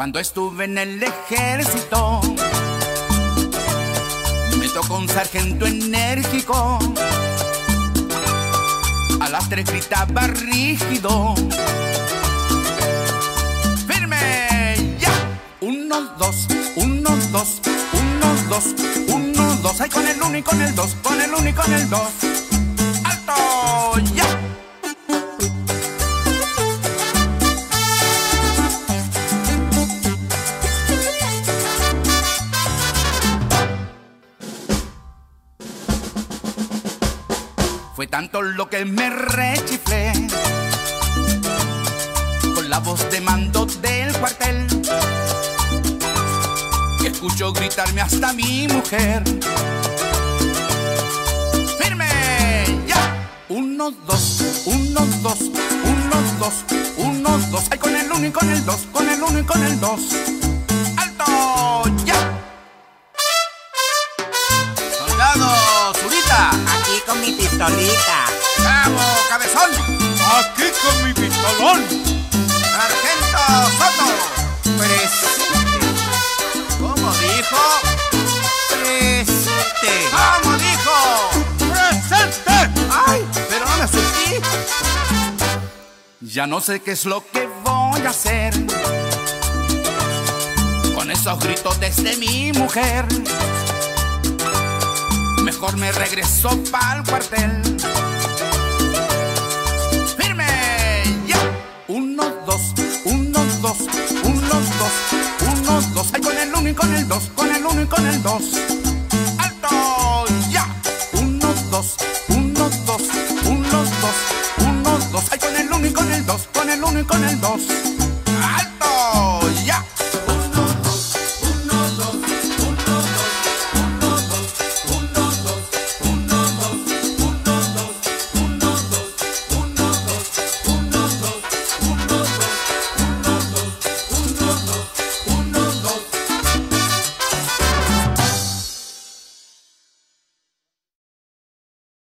Cuando estuve en el ejército, me tocó un sargento enérgico. A las 3 gritaba rígido: ¡firme ya! 1, 2, 1, 2, 1, 2, 1, 2. Ahí con el 1 y con el 2, con el 1 y con el 2. ¡Alto ya! Fue tanto lo que me rechiflé con la voz de mando del cuartel, que escucho gritarme hasta mi mujer: ¡firme ya! 1, 2, 1, 2, 1, 2, 1, 2. Ahí con el 1 y con el 2, con el 1 y con el 2. ¡Alto ya! ¡Soldado Zurita! Aquí con mi pistolita. ¡Bravo, cabezón! Aquí con mi pistolón. ¡Sargento Soto! Presente. ¿Cómo dijo? Presente. ¿Cómo dijo? ¡Presente! ¡Ay! Pero no me asusté. Ya no sé qué es lo que voy a hacer con esos gritos desde mi mujer. Mejor me regreso pa'l cuartel. ¡Firme ya! 1, 2, 1, 2, 1, 2, 1, 2. Ahí con el 1 y con el 2, con el 1 y con el 2. ¡Alto ya! 1, 2, 1, 2, 1, 2, 1, 2. Ahí con el 1 y con el 2, con el 1 y con el 2.